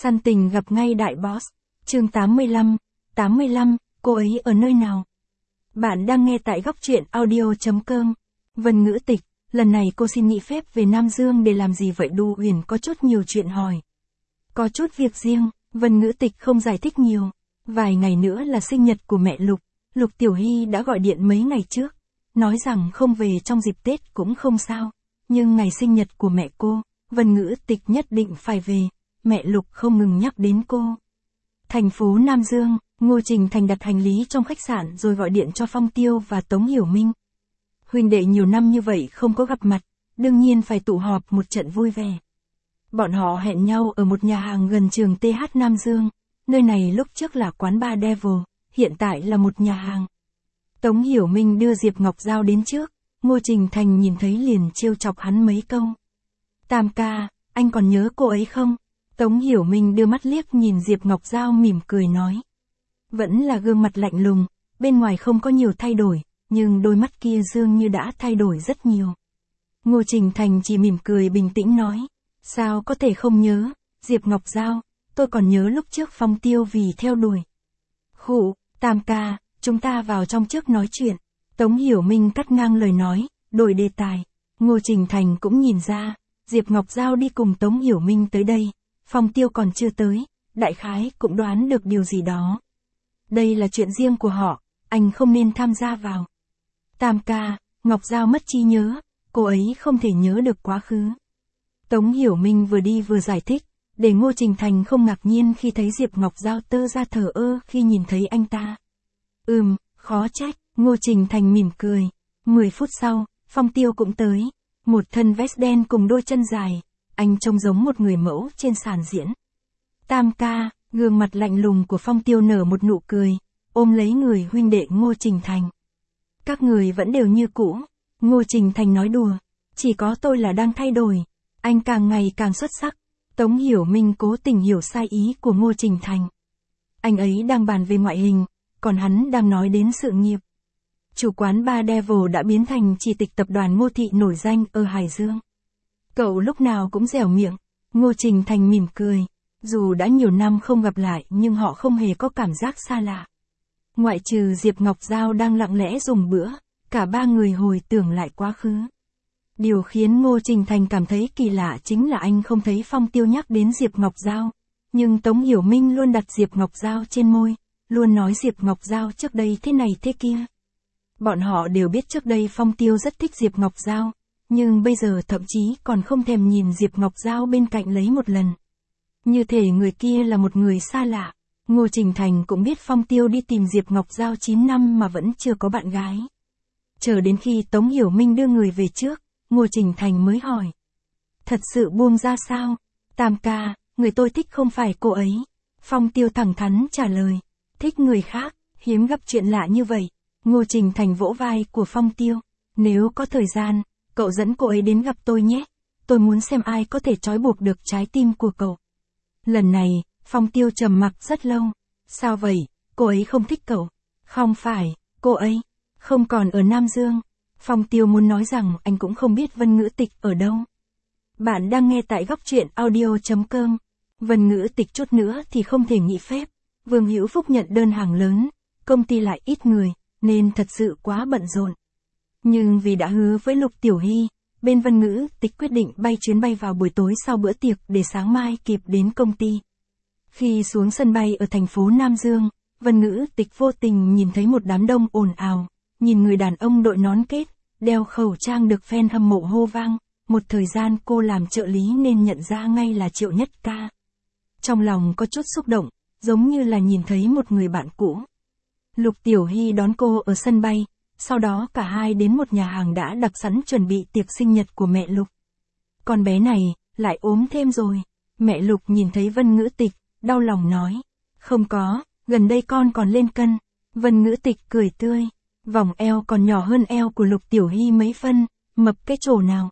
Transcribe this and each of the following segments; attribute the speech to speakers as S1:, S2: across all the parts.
S1: Săn tình gặp ngay đại boss. Chương 85, cô ấy ở nơi nào? Bạn đang nghe tại góc truyện audio.com. Vân Ngữ Tịch, lần này cô xin nghỉ phép về Nam Dương để làm gì vậy? Đu Uyển có chút nhiều chuyện hỏi. Có chút việc riêng, Vân Ngữ Tịch không giải thích nhiều. Vài ngày nữa là sinh nhật của mẹ Lục. Lục Tiểu Hy đã gọi điện mấy ngày trước, nói rằng không về trong dịp Tết cũng không sao. Nhưng ngày sinh nhật của mẹ cô, Vân Ngữ Tịch nhất định phải về. Mẹ Lục không ngừng nhắc đến cô. Thành phố Nam Dương, Ngô Trình Thành đặt hành lý trong khách sạn rồi gọi điện cho Phong Tiêu và Tống Hiểu Minh. Huynh đệ nhiều năm như vậy không có gặp mặt, đương nhiên phải tụ họp một trận vui vẻ. Bọn họ hẹn nhau ở một nhà hàng gần trường TH Nam Dương, nơi này lúc trước là quán bar Devil, hiện tại là một nhà hàng. Tống Hiểu Minh đưa Diệp Ngọc Giao đến trước, Ngô Trình Thành nhìn thấy liền trêu chọc hắn mấy câu. Tam ca, anh còn nhớ cô ấy không? Tống Hiểu Minh đưa mắt liếc nhìn Diệp Ngọc Giao mỉm cười nói. Vẫn là gương mặt lạnh lùng, bên ngoài không có nhiều thay đổi, nhưng đôi mắt kia dường như đã thay đổi rất nhiều. Ngô Trình Thành chỉ mỉm cười bình tĩnh nói. Sao có thể không nhớ, Diệp Ngọc Giao, tôi còn nhớ lúc trước Phong Tiêu vì theo đuổi. Khụ, Tam ca, chúng ta vào trong trước nói chuyện. Tống Hiểu Minh cắt ngang lời nói, đổi đề tài. Ngô Trình Thành cũng nhìn ra, Diệp Ngọc Giao đi cùng Tống Hiểu Minh tới đây, Phong Tiêu còn chưa tới, đại khái cũng đoán được điều gì đó. Đây là chuyện riêng của họ, anh không nên tham gia vào. Tam ca, Ngọc Giao mất trí nhớ, cô ấy không thể nhớ được quá khứ. Tống Hiểu Minh vừa đi vừa giải thích, để Ngô Trình Thành không ngạc nhiên khi thấy Diệp Ngọc Giao tơ ra thờ ơ khi nhìn thấy anh ta. Khó trách, Ngô Trình Thành mỉm cười. 10 phút sau, Phong Tiêu cũng tới. Một thân vest đen cùng đôi chân dài, anh trông giống một người mẫu trên sàn diễn. Tam ca, gương mặt lạnh lùng của Phong Tiêu nở một nụ cười, ôm lấy người huynh đệ Ngô Trình Thành. Các người vẫn đều như cũ, Ngô Trình Thành nói đùa, chỉ có tôi là đang thay đổi, anh càng ngày càng xuất sắc. Tống Hiểu Minh cố tình hiểu sai ý của Ngô Trình Thành. Anh ấy đang bàn về ngoại hình, còn hắn đang nói đến sự nghiệp. Chủ quán bar Devil đã biến thành chỉ tịch tập đoàn Ngô Thị nổi danh ở Hải Dương. Cậu lúc nào cũng dẻo miệng, Ngô Trình Thành mỉm cười. Dù đã nhiều năm không gặp lại nhưng họ không hề có cảm giác xa lạ. Ngoại trừ Diệp Ngọc Giao đang lặng lẽ dùng bữa, cả ba người hồi tưởng lại quá khứ. Điều khiến Ngô Trình Thành cảm thấy kỳ lạ chính là anh không thấy Phong Tiêu nhắc đến Diệp Ngọc Giao. Nhưng Tống Hiểu Minh luôn đặt Diệp Ngọc Giao trên môi, luôn nói Diệp Ngọc Giao trước đây thế này thế kia. Bọn họ đều biết trước đây Phong Tiêu rất thích Diệp Ngọc Giao, nhưng bây giờ thậm chí còn không thèm nhìn Diệp Ngọc Giao bên cạnh lấy một lần. Như thể người kia là một người xa lạ. Ngô Trình Thành cũng biết Phong Tiêu đi tìm Diệp Ngọc Giao 9 năm mà vẫn chưa có bạn gái. Chờ đến khi Tống Hiểu Minh đưa người về trước, Ngô Trình Thành mới hỏi. Thật sự buông ra sao? Tam ca, người tôi thích không phải cô ấy. Phong Tiêu thẳng thắn trả lời. Thích người khác, hiếm gặp chuyện lạ như vậy. Ngô Trình Thành vỗ vai của Phong Tiêu. Nếu có thời gian, cậu dẫn cô ấy đến gặp tôi nhé. Tôi muốn xem ai có thể trói buộc được trái tim của cậu. Lần này, Phong Tiêu trầm mặc rất lâu. Sao vậy, cô ấy không thích cậu? Không phải, cô ấy không còn ở Nam Dương. Phong Tiêu muốn nói rằng anh cũng không biết Vân Ngữ Tịch ở đâu. Bạn đang nghe tại góc truyện audio.com. Vân Ngữ Tịch chút nữa thì không thể nghỉ phép. Vương Hữu Phúc nhận đơn hàng lớn, công ty lại ít người, nên thật sự quá bận rộn. Nhưng vì đã hứa với Lục Tiểu Hy, bên Vân Ngữ Tịch quyết định bay chuyến bay vào buổi tối sau bữa tiệc để sáng mai kịp đến công ty. Khi xuống sân bay ở thành phố Nam Dương, Vân Ngữ Tịch vô tình nhìn thấy một đám đông ồn ào, nhìn người đàn ông đội nón kết, đeo khẩu trang được fan hâm mộ hô vang. Một thời gian cô làm trợ lý nên nhận ra ngay là Triệu Nhất Ca. Trong lòng có chút xúc động, giống như là nhìn thấy một người bạn cũ. Lục Tiểu Hy đón cô ở sân bay, sau đó cả hai đến một nhà hàng đã đặt sẵn chuẩn bị tiệc sinh nhật của mẹ Lục. Con bé này, lại ốm thêm rồi. Mẹ Lục nhìn thấy Vân Ngữ Tịch, đau lòng nói. Không có, gần đây con còn lên cân. Vân Ngữ Tịch cười tươi. Vòng eo còn nhỏ hơn eo của Lục Tiểu Hy mấy phân, mập cái chỗ nào.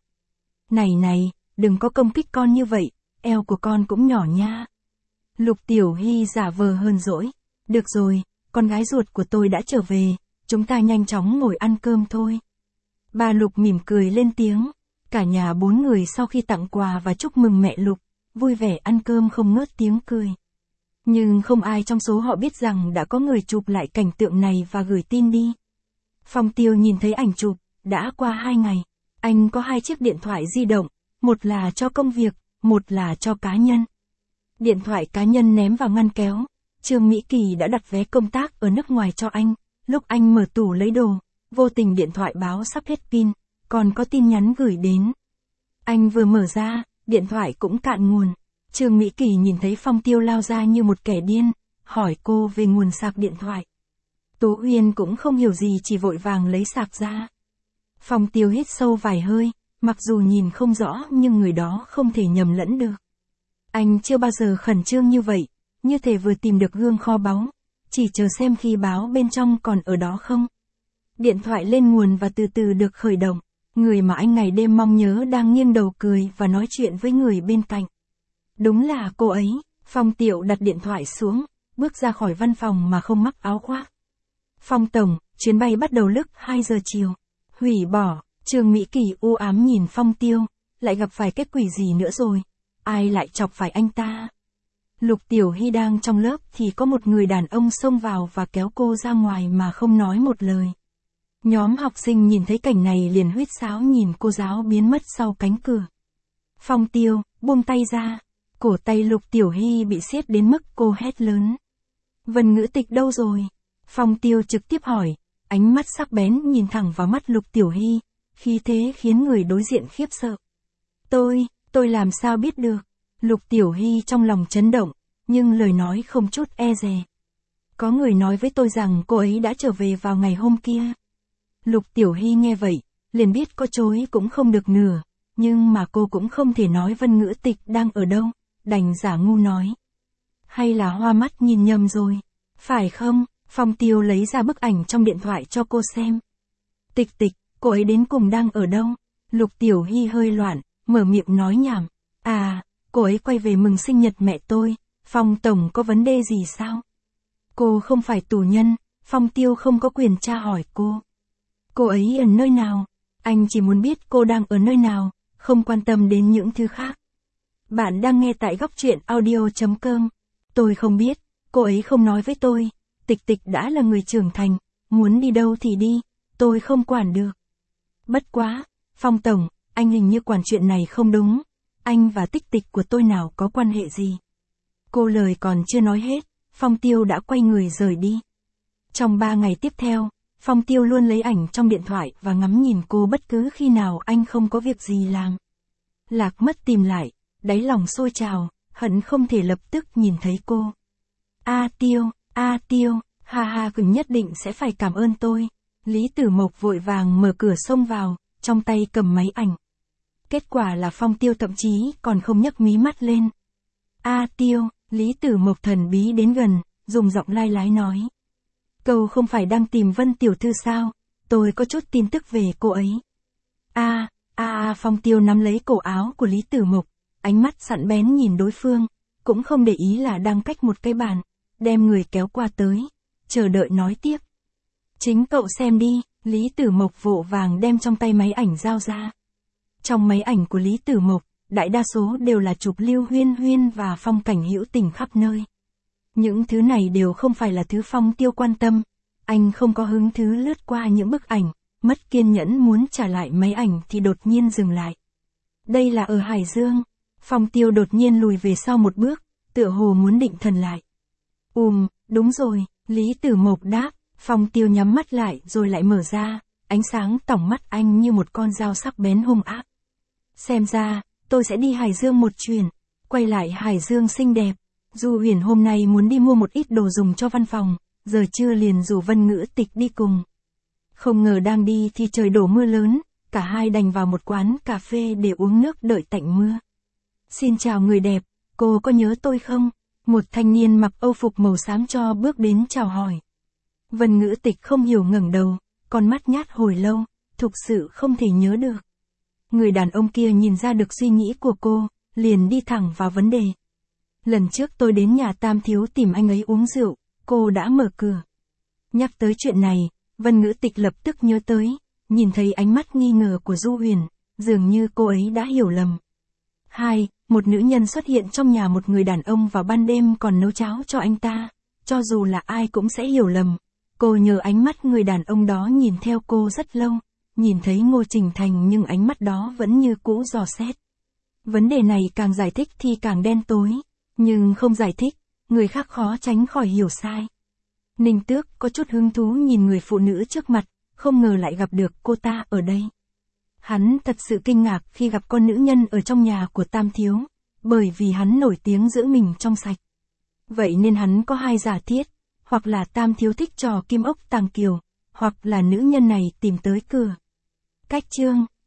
S1: Này, đừng có công kích con như vậy, eo của con cũng nhỏ nha. Lục Tiểu Hy giả vờ hờn dỗi. Được rồi, con gái ruột của tôi đã trở về, chúng ta nhanh chóng ngồi ăn cơm thôi. Bà Lục mỉm cười lên tiếng. Cả nhà 4 người sau khi tặng quà và chúc mừng mẹ Lục, vui vẻ ăn cơm không ngớt tiếng cười. Nhưng không ai trong số họ biết rằng đã có người chụp lại cảnh tượng này và gửi tin đi. Phong Tiêu nhìn thấy ảnh chụp, đã qua 2 ngày. Anh có 2 chiếc điện thoại di động, một là cho công việc, một là cho cá nhân. Điện thoại cá nhân ném vào ngăn kéo. Trương Mỹ Kỳ đã đặt vé công tác ở nước ngoài cho anh. Lúc anh mở tủ lấy đồ, vô tình điện thoại báo sắp hết pin, còn có tin nhắn gửi đến. Anh vừa mở ra, điện thoại cũng cạn nguồn. Trương Mỹ Kỳ nhìn thấy Phong Tiêu lao ra như một kẻ điên, hỏi cô về nguồn sạc điện thoại. Tố Uyên cũng không hiểu gì, chỉ vội vàng lấy sạc ra. Phong Tiêu hít sâu vài hơi, mặc dù nhìn không rõ nhưng người đó không thể nhầm lẫn được. Anh chưa bao giờ khẩn trương như vậy, như thể vừa tìm được gương kho báu, chỉ chờ xem khi báo bên trong còn ở đó không. Điện thoại lên nguồn và từ từ được khởi động, người mà anh ngày đêm mong nhớ đang nghiêng đầu cười và nói chuyện với người bên cạnh. Đúng là cô ấy. Phong Tiêu đặt điện thoại xuống, bước ra khỏi văn phòng mà không mắc áo khoác. Phong tổng, chuyến bay bắt đầu lúc 2 giờ chiều. Hủy bỏ. Trương Mỹ Kỳ u ám nhìn Phong Tiêu, lại gặp phải cái quỷ gì nữa rồi? Ai lại chọc phải anh ta? Lục Tiểu Hy đang trong lớp thì có một người đàn ông xông vào và kéo cô ra ngoài mà không nói một lời. Nhóm học sinh nhìn thấy cảnh này liền huýt sáo nhìn cô giáo biến mất sau cánh cửa. Phong Tiêu, buông tay ra. Cổ tay Lục Tiểu Hy bị siết đến mức cô hét lớn. Vân Ngữ Tịch đâu rồi? Phong Tiêu trực tiếp hỏi, ánh mắt sắc bén nhìn thẳng vào mắt Lục Tiểu Hy, khí thế khiến người đối diện khiếp sợ. Tôi làm sao biết được? Lục Tiểu Hy trong lòng chấn động, nhưng lời nói không chút e dè. Có người nói với tôi rằng cô ấy đã trở về vào ngày hôm kia. Lục Tiểu Hy nghe vậy, liền biết có chối cũng không được nửa, nhưng mà cô cũng không thể nói Vân Ngữ Tịch đang ở đâu, đành giả ngu nói. Hay là hoa mắt nhìn nhầm rồi? Phải không? Phong Tiêu lấy ra bức ảnh trong điện thoại cho cô xem. Tịch, cô ấy đến cùng đang ở đâu? Lục Tiểu Hy hơi loạn, mở miệng nói nhảm. À, cô ấy quay về mừng sinh nhật mẹ tôi. Phong tổng có vấn đề gì sao? Cô không phải tù nhân, Phong Tiêu không có quyền tra hỏi cô. Cô ấy ở nơi nào? Anh chỉ muốn biết cô đang ở nơi nào, không quan tâm đến những thứ khác. Bạn đang nghe tại góc truyện audio.com. Tôi không biết, cô ấy không nói với tôi. Tịch đã là người trưởng thành, muốn đi đâu thì đi, tôi không quản được. Bất quá, Phong tổng, anh hình như quản chuyện này không đúng. Anh và Tịch của tôi nào có quan hệ gì? Cô lời còn chưa nói hết, Phong Tiêu đã quay người rời đi. Trong 3 ngày tiếp theo, Phong Tiêu luôn lấy ảnh trong điện thoại và ngắm nhìn cô bất cứ khi nào anh không có việc gì làm. Lạc mất tìm lại, đáy lòng sôi trào, hận không thể lập tức nhìn thấy cô. A Tiêu, ha cứ nhất định sẽ phải cảm ơn tôi. Lý Tử Mộc vội vàng mở cửa xông vào, trong tay cầm máy ảnh. Kết quả là Phong Tiêu thậm chí còn không nhấc mí mắt lên. A Tiêu, Lý Tử Mộc thần bí đến gần, dùng giọng lai lái nói. Cậu không phải đang tìm Vân tiểu thư sao? Tôi có chút tin tức về cô ấy. Phong Tiêu nắm lấy cổ áo của Lý Tử Mộc, ánh mắt sẵn bén nhìn đối phương, cũng không để ý là đang cách một cái bàn, đem người kéo qua tới, chờ đợi nói tiếp. Chính cậu xem đi, Lý Tử Mộc vội vàng đem trong tay máy ảnh giao ra. Trong máy ảnh của Lý Tử Mộc, đại đa số đều là chụp Lưu Huyên Huyên và phong cảnh hữu tình khắp nơi. Những thứ này đều không phải là thứ Phong Tiêu quan tâm, anh không có hứng thú lướt qua những bức ảnh, mất kiên nhẫn muốn trả lại máy ảnh thì đột nhiên dừng lại. Đây là ở Hải Dương. Phong Tiêu đột nhiên lùi về sau một bước, tựa hồ muốn định thần lại. Đúng rồi, Lý Tử Mộc đáp. Phong Tiêu nhắm mắt lại rồi lại mở ra, ánh sáng tỏng mắt anh như một con dao sắc bén hung ác. Xem ra, tôi sẽ đi Hải Dương một chuyến. Quay lại Hải Dương xinh đẹp. Du Huyền hôm nay muốn đi mua một ít đồ dùng cho văn phòng, giờ trưa liền rủ Vân Ngữ Tịch đi cùng. Không ngờ đang đi thì trời đổ mưa lớn, cả hai đành vào một quán cà phê để uống nước đợi tạnh mưa. Xin chào người đẹp, cô có nhớ tôi không? Một thanh niên mặc âu phục màu xám cho bước đến chào hỏi. Vân Ngữ Tịch không hiểu ngẩng đầu, con mắt nhát hồi lâu, thực sự không thể nhớ được. Người đàn ông kia nhìn ra được suy nghĩ của cô, liền đi thẳng vào vấn đề. Lần trước tôi đến nhà Tam Thiếu tìm anh ấy uống rượu, cô đã mở cửa. Nhắc tới chuyện này, Vân Ngữ Tịch lập tức nhớ tới, nhìn thấy ánh mắt nghi ngờ của Du Huyền, dường như cô ấy đã hiểu lầm. Một nữ nhân xuất hiện trong nhà một người đàn ông vào ban đêm còn nấu cháo cho anh ta. Cho dù là ai cũng sẽ hiểu lầm. Cô nhớ ánh mắt người đàn ông đó nhìn theo cô rất lâu. Nhìn thấy Ngô Trình Thành nhưng ánh mắt đó vẫn như cũ dò xét. Vấn đề này càng giải thích thì càng đen tối. Nhưng không giải thích, người khác khó tránh khỏi hiểu sai. Ninh Tước có chút hứng thú nhìn người phụ nữ trước mặt, không ngờ lại gặp được cô ta ở đây. Hắn thật sự kinh ngạc khi gặp con nữ nhân ở trong nhà của Tam Thiếu, bởi vì hắn nổi tiếng giữ mình trong sạch. Vậy nên hắn có hai giả thiết, hoặc là Tam Thiếu thích trò kim ốc tàng kiều, hoặc là nữ nhân này tìm tới cửa. Cách chương